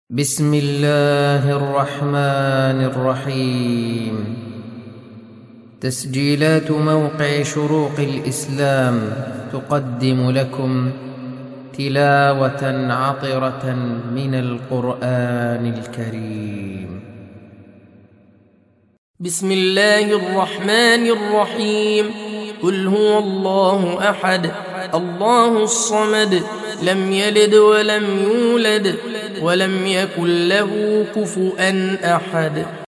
بسم الله الرحمن الرحيم. تسجيلات موقع شروق الإسلام تقدم لكم تلاوة عطرة من القرآن الكريم. بسم الله الرحمن الرحيم. قل هو الله أحد الله الصمد لم يلد ولم يولد ولم يكن له كفؤا أحد.